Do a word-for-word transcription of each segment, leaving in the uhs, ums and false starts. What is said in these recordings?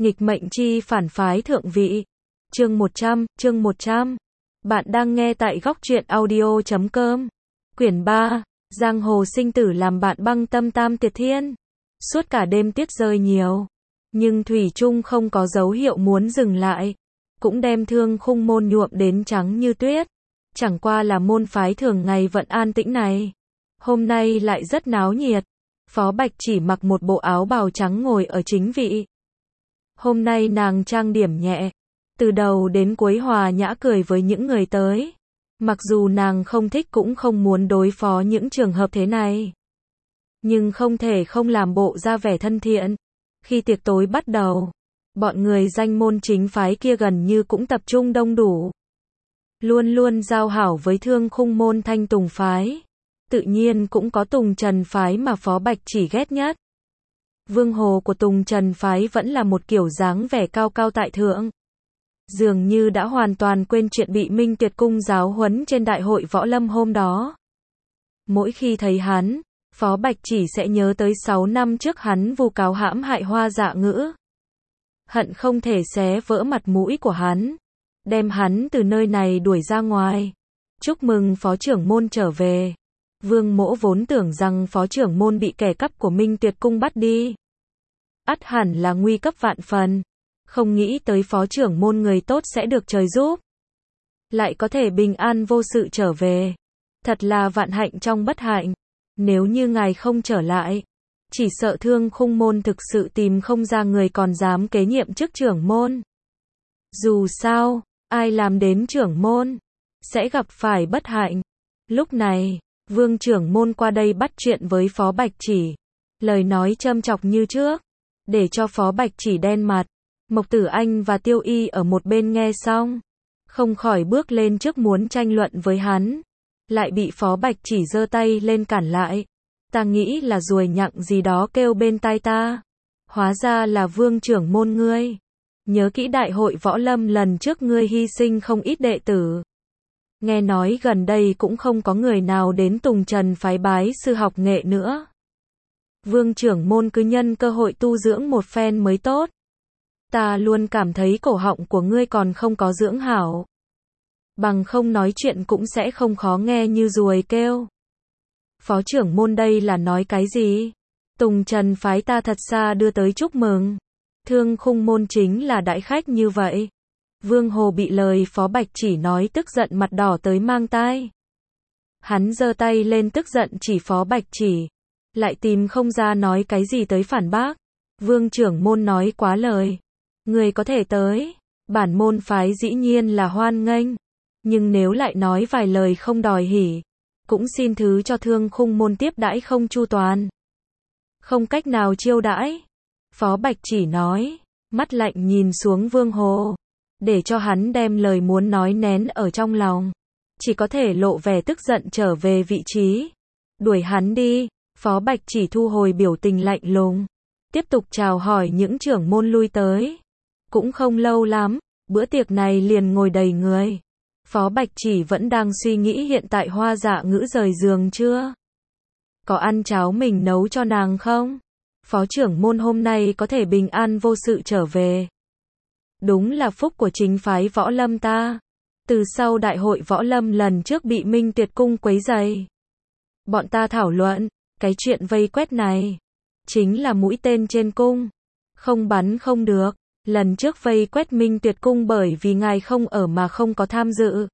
Nghịch mệnh chi phản phái thượng vị. Chương một trăm, chương một trăm. Bạn đang nghe tại góc truyện audio chấm com. Quyển ba, Giang hồ sinh tử làm bạn băng tâm tam tiệt thiên. Suốt cả đêm tuyết rơi nhiều, nhưng thủy chung không có dấu hiệu muốn dừng lại, cũng đem Thương Khung môn nhuộm đến trắng như tuyết. Chẳng qua là môn phái thường ngày vẫn an tĩnh này, hôm nay lại rất náo nhiệt. Phó Bạch Chỉ mặc một bộ áo bào trắng ngồi ở chính vị. Hôm nay nàng trang điểm nhẹ, từ đầu đến cuối hòa nhã cười với những người tới. Mặc dù nàng không thích cũng không muốn đối phó những trường hợp thế này, nhưng không thể không làm bộ ra vẻ thân thiện. Khi tiệc tối bắt đầu, bọn người danh môn chính phái kia gần như cũng tập trung đông đủ. Luôn luôn giao hảo với Thương Khung môn Thanh Tùng phái, tự nhiên cũng có Tùng Trần phái mà Phó Bạch Chỉ ghét nhất. Vương hồ của Tùng Trần phái vẫn là một kiểu dáng vẻ cao cao tại thượng, dường như đã hoàn toàn quên chuyện bị Minh Tuyệt Cung giáo huấn trên đại hội võ lâm hôm đó. Mỗi khi thấy hắn, Phó Bạch Chỉ sẽ nhớ tới sáu năm trước hắn vu cáo hãm hại Hoa Dạ Ngữ, hận không thể xé vỡ mặt mũi của hắn, đem hắn từ nơi này đuổi ra ngoài. Chúc mừng phó trưởng môn trở về. Vương Mỗ vốn tưởng rằng phó trưởng môn bị kẻ cắp của Minh Tuyệt Cung bắt đi, ắt hẳn là nguy cấp vạn phần, không nghĩ tới phó trưởng môn người tốt sẽ được trời giúp, lại có thể bình an vô sự trở về. Thật là vạn hạnh trong bất hạnh. Nếu như ngài không trở lại, chỉ sợ Thương Khung môn thực sự tìm không ra người còn dám kế nhiệm chức trưởng môn. Dù sao, ai làm đến trưởng môn sẽ gặp phải bất hạnh. Lúc này, Vương trưởng môn qua đây bắt chuyện với Phó Bạch Chỉ, lời nói châm chọc như trước, để cho Phó Bạch Chỉ đen mặt. Mộc Tử Anh và Tiêu Y ở một bên nghe xong, không khỏi bước lên trước muốn tranh luận với hắn, lại bị Phó Bạch Chỉ giơ tay lên cản lại. Ta nghĩ là ruồi nhặng gì đó kêu bên tai ta, hóa ra là Vương trưởng môn ngươi. Nhớ kỹ đại hội võ lâm lần trước ngươi hy sinh không ít đệ tử, nghe nói gần đây cũng không có người nào đến Tùng Trần phái bái sư học nghệ nữa. Vương trưởng môn cứ nhân cơ hội tu dưỡng một phen mới tốt. Ta luôn cảm thấy cổ họng của ngươi còn không có dưỡng hảo, bằng không nói chuyện cũng sẽ không khó nghe như ruồi kêu. Phó trưởng môn đây là nói cái gì? Tùng Trần phái ta thật xa đưa tới chúc mừng, Thương Khung môn chính là đãi khách như vậy. Vương Hồ bị lời Phó Bạch Chỉ nói tức giận mặt đỏ tới mang tai. Hắn giơ tay lên tức giận chỉ Phó Bạch Chỉ, lại tìm không ra nói cái gì tới phản bác. Vương trưởng môn nói quá lời, người có thể tới, bản môn phái dĩ nhiên là hoan nghênh, nhưng nếu lại nói vài lời không đòi hỉ, cũng xin thứ cho Thương Khung môn tiếp đãi không chu toàn, không cách nào chiêu đãi. Phó Bạch Chỉ nói, mắt lạnh nhìn xuống Vương Hồ, để cho hắn đem lời muốn nói nén ở trong lòng, chỉ có thể lộ vẻ tức giận trở về vị trí. Đuổi hắn đi. Phó Bạch Chỉ thu hồi biểu tình lạnh lùng, tiếp tục chào hỏi những trưởng môn lui tới. Cũng không lâu lắm, bữa tiệc này liền ngồi đầy người. Phó Bạch Chỉ vẫn đang suy nghĩ hiện tại Hoa Dạ Ngữ rời giường chưa? Có ăn cháo mình nấu cho nàng không? Phó trưởng môn hôm nay có thể bình an vô sự trở về, đúng là phúc của chính phái võ lâm ta. Từ sau đại hội võ lâm lần trước bị Minh Tuyệt Cung quấy rầy, bọn ta thảo luận, cái chuyện vây quét này chính là mũi tên trên cung, không bắn không được. Lần trước vây quét Minh Tuyệt Cung bởi vì ngài không ở mà không có tham dự.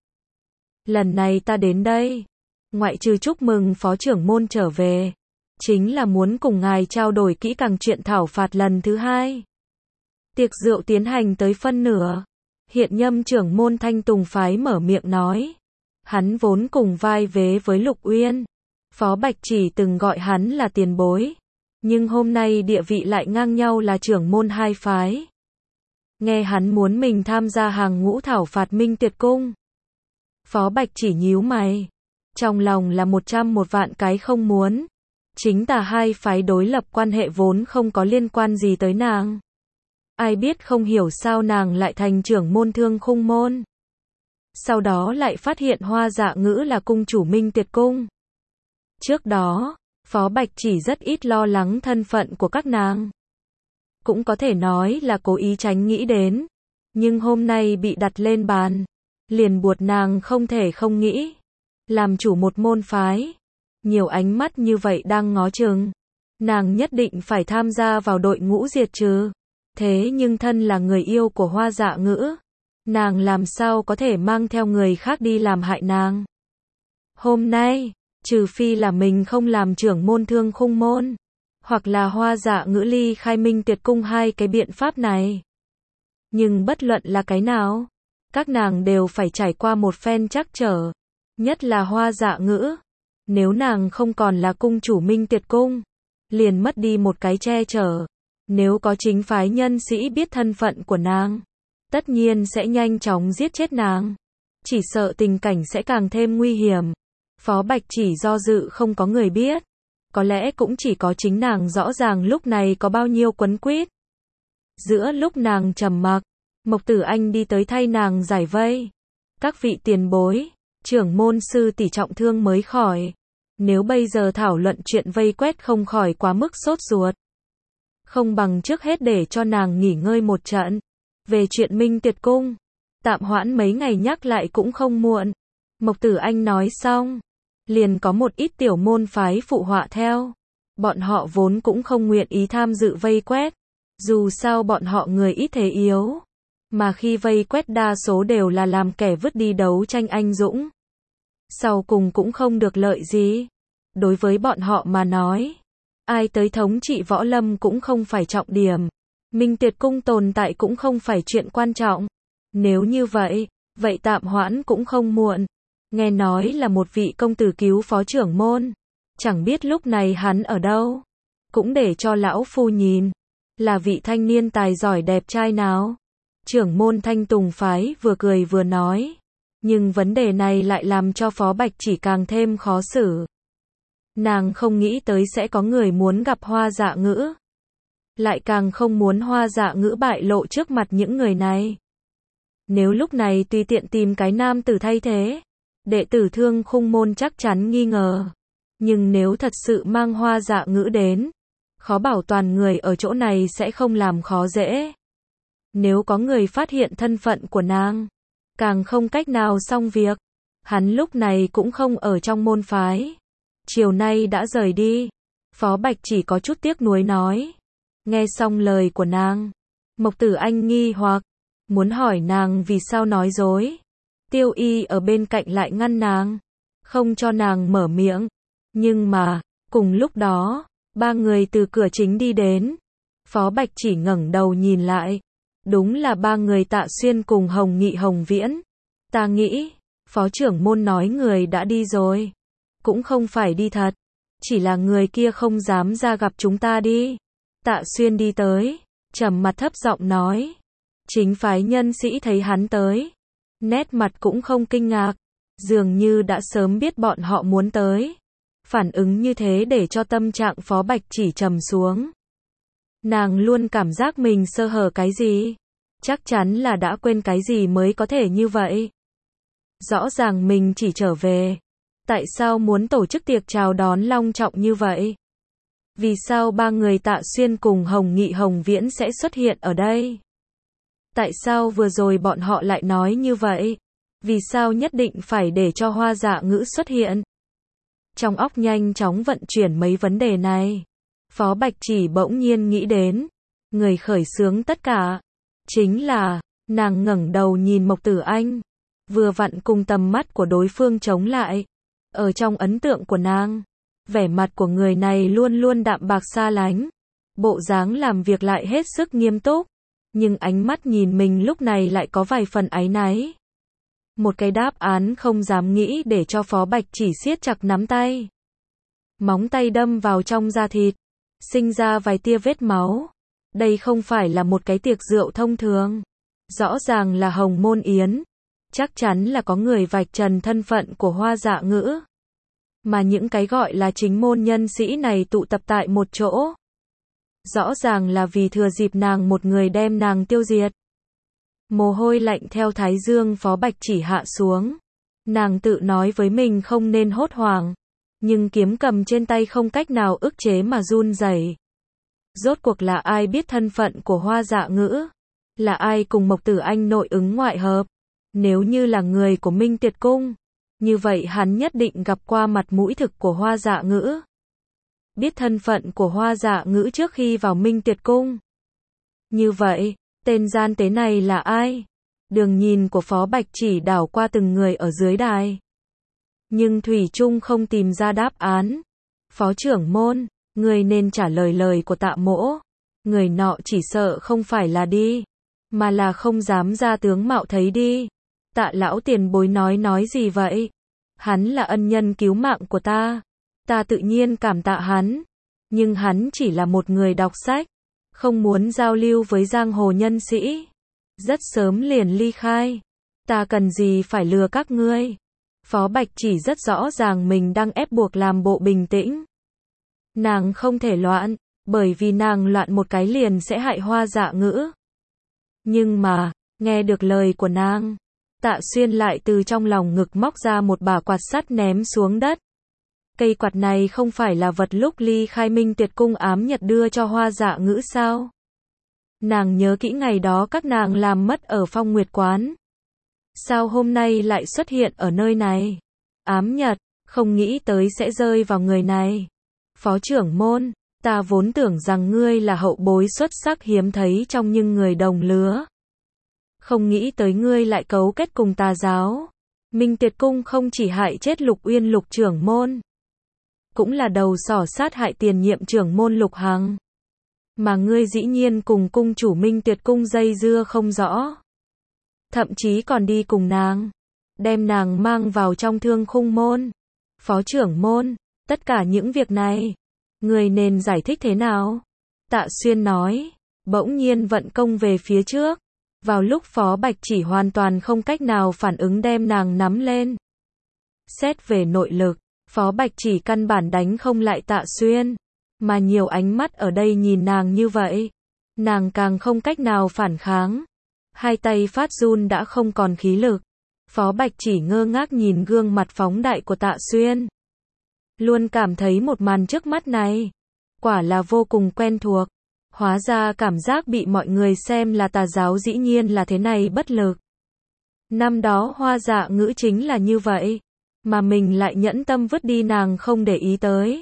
Lần này ta đến đây, ngoại trừ chúc mừng phó trưởng môn trở về, chính là muốn cùng ngài trao đổi kỹ càng chuyện thảo phạt lần thứ hai. Tiệc rượu tiến hành tới phân nửa, hiện nhâm trưởng môn Thanh Tùng phái mở miệng nói. Hắn vốn cùng vai vế với Lục Uyên, Phó Bạch Chỉ từng gọi hắn là tiền bối, nhưng hôm nay địa vị lại ngang nhau là trưởng môn hai phái. Nghe hắn muốn mình tham gia hàng ngũ thảo phạt Minh Tuyệt Cung, Phó Bạch Chỉ nhíu mày, trong lòng là một trăm một vạn cái không muốn. Chính tà hai phái đối lập quan hệ vốn không có liên quan gì tới nàng, ai biết không hiểu sao nàng lại thành trưởng môn Thương Khung môn, sau đó lại phát hiện Hoa Dạ Ngữ là cung chủ Minh Tuyệt Cung. Trước đó, Phó Bạch Chỉ rất ít lo lắng thân phận của các nàng, cũng có thể nói là cố ý tránh nghĩ đến. Nhưng hôm nay bị đặt lên bàn, liền buộc nàng không thể không nghĩ. Làm chủ một môn phái, nhiều ánh mắt như vậy đang ngó chừng, nàng nhất định phải tham gia vào đội ngũ diệt trừ. Thế nhưng thân là người yêu của Hoa Dạ Ngữ, nàng làm sao có thể mang theo người khác đi làm hại nàng. Hôm nay, trừ phi là mình không làm trưởng môn Thương Khung môn, hoặc là Hoa Dạ Ngữ ly khai Minh Tuyệt cung hai cái biện pháp này. Nhưng bất luận là cái nào, các nàng đều phải trải qua một phen trắc trở, nhất là Hoa Dạ Ngữ. Nếu nàng không còn là cung chủ Minh Tuyệt cung, liền mất đi một cái che chở. Nếu có chính phái nhân sĩ biết thân phận của nàng, tất nhiên sẽ nhanh chóng giết chết nàng. Chỉ sợ tình cảnh sẽ càng thêm nguy hiểm. Phó Bạch Chỉ do dự không có người biết. Có lẽ cũng chỉ có chính nàng rõ ràng lúc này có bao nhiêu quấn quýt. Giữa lúc nàng trầm mặc, Mộc Tử Anh đi tới thay nàng giải vây. Các vị tiền bối, trưởng môn sư tỷ trọng thương mới khỏi. Nếu bây giờ thảo luận chuyện vây quét không khỏi quá mức sốt ruột, không bằng trước hết để cho nàng nghỉ ngơi một trận. Về chuyện Minh Tuyệt cung, tạm hoãn mấy ngày nhắc lại cũng không muộn. Mộc Tử Anh nói xong, liền có một ít tiểu môn phái phụ họa theo. Bọn họ vốn cũng không nguyện ý tham dự vây quét, dù sao bọn họ người ít thế yếu, mà khi vây quét đa số đều là làm kẻ vứt đi đấu tranh anh dũng, sau cùng cũng không được lợi gì. Đối với bọn họ mà nói, ai tới thống trị võ lâm cũng không phải trọng điểm. Minh Tuyệt cung tồn tại cũng không phải chuyện quan trọng. Nếu như vậy, vậy tạm hoãn cũng không muộn. Nghe nói là một vị công tử cứu phó trưởng môn, chẳng biết lúc này hắn ở đâu. Cũng để cho lão phu nhìn, là vị thanh niên tài giỏi đẹp trai nào. Trưởng môn Thanh Tùng phái vừa cười vừa nói. Nhưng vấn đề này lại làm cho Phó Bạch Chỉ càng thêm khó xử. Nàng không nghĩ tới sẽ có người muốn gặp Hoa Dạ Ngữ, lại càng không muốn Hoa Dạ Ngữ bại lộ trước mặt những người này. Nếu lúc này tùy tiện tìm cái nam tử thay thế, đệ tử Thương Khung môn chắc chắn nghi ngờ. Nhưng nếu thật sự mang Hoa Dạ Ngữ đến, khó bảo toàn người ở chỗ này sẽ không làm khó dễ. Nếu có người phát hiện thân phận của nàng, càng không cách nào xong việc. Hắn lúc này cũng không ở trong môn phái, chiều nay đã rời đi. Phó Bạch Chỉ có chút tiếc nuối nói. Nghe xong lời của nàng, Mộc Tử Anh nghi hoặc, muốn hỏi nàng vì sao nói dối. Tiêu Y ở bên cạnh lại ngăn nàng, không cho nàng mở miệng. Nhưng mà, cùng lúc đó, ba người từ cửa chính đi đến. Phó Bạch Chỉ ngẩng đầu nhìn lại, đúng là ba người Tạ Xuyên cùng Hồng Nghị Hồng Viễn. Ta nghĩ, phó trưởng môn nói người đã đi rồi. Cũng không phải đi thật, chỉ là người kia không dám ra gặp chúng ta đi. Tạ Xuyên đi tới, trầm mặt thấp giọng nói. Chính phái nhân sĩ thấy hắn tới, nét mặt cũng không kinh ngạc, dường như đã sớm biết bọn họ muốn tới. Phản ứng như thế để cho tâm trạng Phó Bạch Chỉ trầm xuống. Nàng luôn cảm giác mình sơ hở cái gì, chắc chắn là đã quên cái gì mới có thể như vậy. Rõ ràng mình chỉ trở về, tại sao muốn tổ chức tiệc chào đón long trọng như vậy? Vì sao ba người Tạ Xuyên cùng Hồng Nghị Hồng Viễn sẽ xuất hiện ở đây? Tại sao vừa rồi bọn họ lại nói như vậy? Vì sao nhất định phải để cho Hoa Dạ Ngữ xuất hiện? Trong óc nhanh chóng vận chuyển mấy vấn đề này, Phó Bạch Chỉ bỗng nhiên nghĩ đến, người khởi xướng tất cả, chính là, nàng ngẩng đầu nhìn Mộc Tử Anh, vừa vặn cùng tầm mắt của đối phương chống lại. Ở trong ấn tượng của nàng, vẻ mặt của người này luôn luôn đạm bạc xa lánh, bộ dáng làm việc lại hết sức nghiêm túc, nhưng ánh mắt nhìn mình lúc này lại có vài phần áy náy. Một cái đáp án không dám nghĩ để cho Phó Bạch Chỉ siết chặt nắm tay. Móng tay đâm vào trong da thịt, sinh ra vài tia vết máu. Đây không phải là một cái tiệc rượu thông thường, rõ ràng là Hồng Môn Yến. Chắc chắn là có người vạch trần thân phận của Hoa Dạ Ngữ. Mà những cái gọi là chính môn nhân sĩ này tụ tập tại một chỗ, rõ ràng là vì thừa dịp nàng một người đem nàng tiêu diệt. Mồ hôi lạnh theo thái dương Phó Bạch Chỉ hạ xuống. Nàng tự nói với mình không nên hốt hoảng, nhưng kiếm cầm trên tay không cách nào ức chế mà run rẩy. Rốt cuộc là ai biết thân phận của Hoa Dạ Ngữ? Là ai cùng Mộc Tử Anh nội ứng ngoại hợp? Nếu như là người của Minh Tuyệt Cung, như vậy hắn nhất định gặp qua mặt mũi thực của Hoa Dạ Ngữ. Biết thân phận của Hoa Dạ Ngữ trước khi vào Minh Tuyệt Cung. Như vậy, tên gian tế này là ai? Đường nhìn của Phó Bạch chỉ đảo qua từng người ở dưới đài. Nhưng Thủy Trung không tìm ra đáp án. Phó trưởng môn, người nên trả lời lời của Tạ Mỗ. Người nọ chỉ sợ không phải là đi, mà là không dám ra tướng mạo thấy đi. Tạ lão tiền bối nói nói gì vậy? Hắn là ân nhân cứu mạng của ta. Ta tự nhiên cảm tạ hắn. Nhưng hắn chỉ là một người đọc sách, không muốn giao lưu với giang hồ nhân sĩ. Rất sớm liền ly khai. Ta cần gì phải lừa các ngươi? Phó Bạch chỉ rất rõ ràng mình đang ép buộc làm bộ bình tĩnh. Nàng không thể loạn, bởi vì nàng loạn một cái liền sẽ hại Hoa Dạ Ngữ. Nhưng mà, nghe được lời của nàng, Tạ Xuyên lại từ trong lòng ngực móc ra một bả quạt sắt ném xuống đất. Cây quạt này không phải là vật lúc ly khai Minh Tuyệt Cung ám nhật đưa cho Hoa Dạ Ngữ sao? Nàng nhớ kỹ ngày đó các nàng làm mất ở Phong Nguyệt Quán. Sao hôm nay lại xuất hiện ở nơi này? Ám nhật, không nghĩ tới sẽ rơi vào người này. Phó trưởng môn, ta vốn tưởng rằng ngươi là hậu bối xuất sắc hiếm thấy trong những người đồng lứa. Không nghĩ tới ngươi lại cấu kết cùng tà giáo. Minh Tuyệt Cung không chỉ hại chết Lục Uyên Lục trưởng môn, cũng là đầu sỏ sát hại tiền nhiệm trưởng môn Lục Hằng. Mà ngươi dĩ nhiên cùng cung chủ Minh Tuyệt Cung dây dưa không rõ. Thậm chí còn đi cùng nàng, đem nàng mang vào trong Thương Khung môn. Phó trưởng môn, tất cả những việc này, người nên giải thích thế nào? Tạ Xuyên nói, bỗng nhiên vận công về phía trước. Vào lúc Phó Bạch chỉ hoàn toàn không cách nào phản ứng đem nàng nắm lên. Xét về nội lực, Phó Bạch chỉ căn bản đánh không lại Tạ Xuyên. Mà nhiều ánh mắt ở đây nhìn nàng như vậy, nàng càng không cách nào phản kháng. Hai tay phát run đã không còn khí lực. Phó Bạch chỉ ngơ ngác nhìn gương mặt phóng đại của Tạ Xuyên. Luôn cảm thấy một màn trước mắt này, quả là vô cùng quen thuộc. Hóa ra cảm giác bị mọi người xem là tà giáo dĩ nhiên là thế này bất lực. Năm đó Hoa Dạ Ngữ chính là như vậy, mà mình lại nhẫn tâm vứt đi nàng không để ý tới.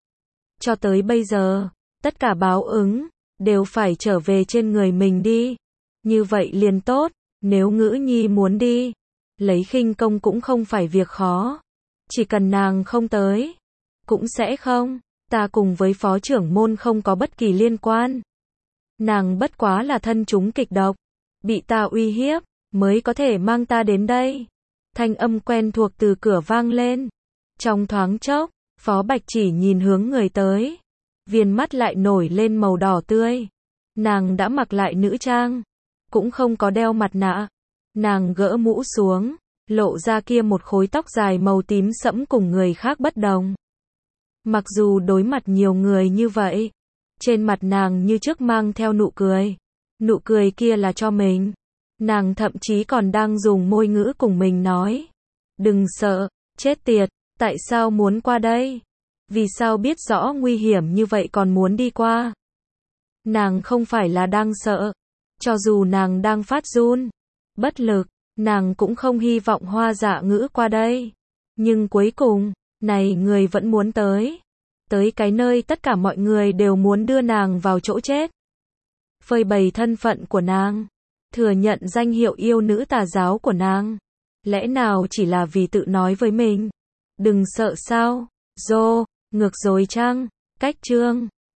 Cho tới bây giờ, tất cả báo ứng đều phải trở về trên người mình đi. Như vậy liền tốt, nếu Ngữ Nhi muốn đi, lấy khinh công cũng không phải việc khó. Chỉ cần nàng không tới, cũng sẽ không. Ta cùng với phó trưởng môn không có bất kỳ liên quan. Nàng bất quá là thân chúng kịch độc, bị ta uy hiếp, mới có thể mang ta đến đây. Thanh âm quen thuộc từ cửa vang lên. Trong thoáng chốc, Phó Bạch chỉ nhìn hướng người tới. Viền mắt lại nổi lên màu đỏ tươi. Nàng đã mặc lại nữ trang, cũng không có đeo mặt nạ. Nàng gỡ mũ xuống, lộ ra kia một khối tóc dài màu tím sẫm cùng người khác bất đồng. Mặc dù đối mặt nhiều người như vậy, trên mặt nàng như trước mang theo nụ cười. Nụ cười kia là cho mình. Nàng thậm chí còn đang dùng môi ngữ cùng mình nói. Đừng sợ, chết tiệt, tại sao muốn qua đây? Vì sao biết rõ nguy hiểm như vậy còn muốn đi qua? Nàng không phải là đang sợ. Cho dù nàng đang phát run, bất lực, nàng cũng không hy vọng Hoa Dạ Ngữ qua đây. Nhưng cuối cùng, này người vẫn muốn tới. Tới cái nơi tất cả mọi người đều muốn đưa nàng vào chỗ chết. Phơi bày thân phận của nàng. Thừa nhận danh hiệu yêu nữ tà giáo của nàng. Lẽ nào chỉ là vì tự nói với mình? Đừng sợ sao? Dô, ngược rồi chăng? Cách chương.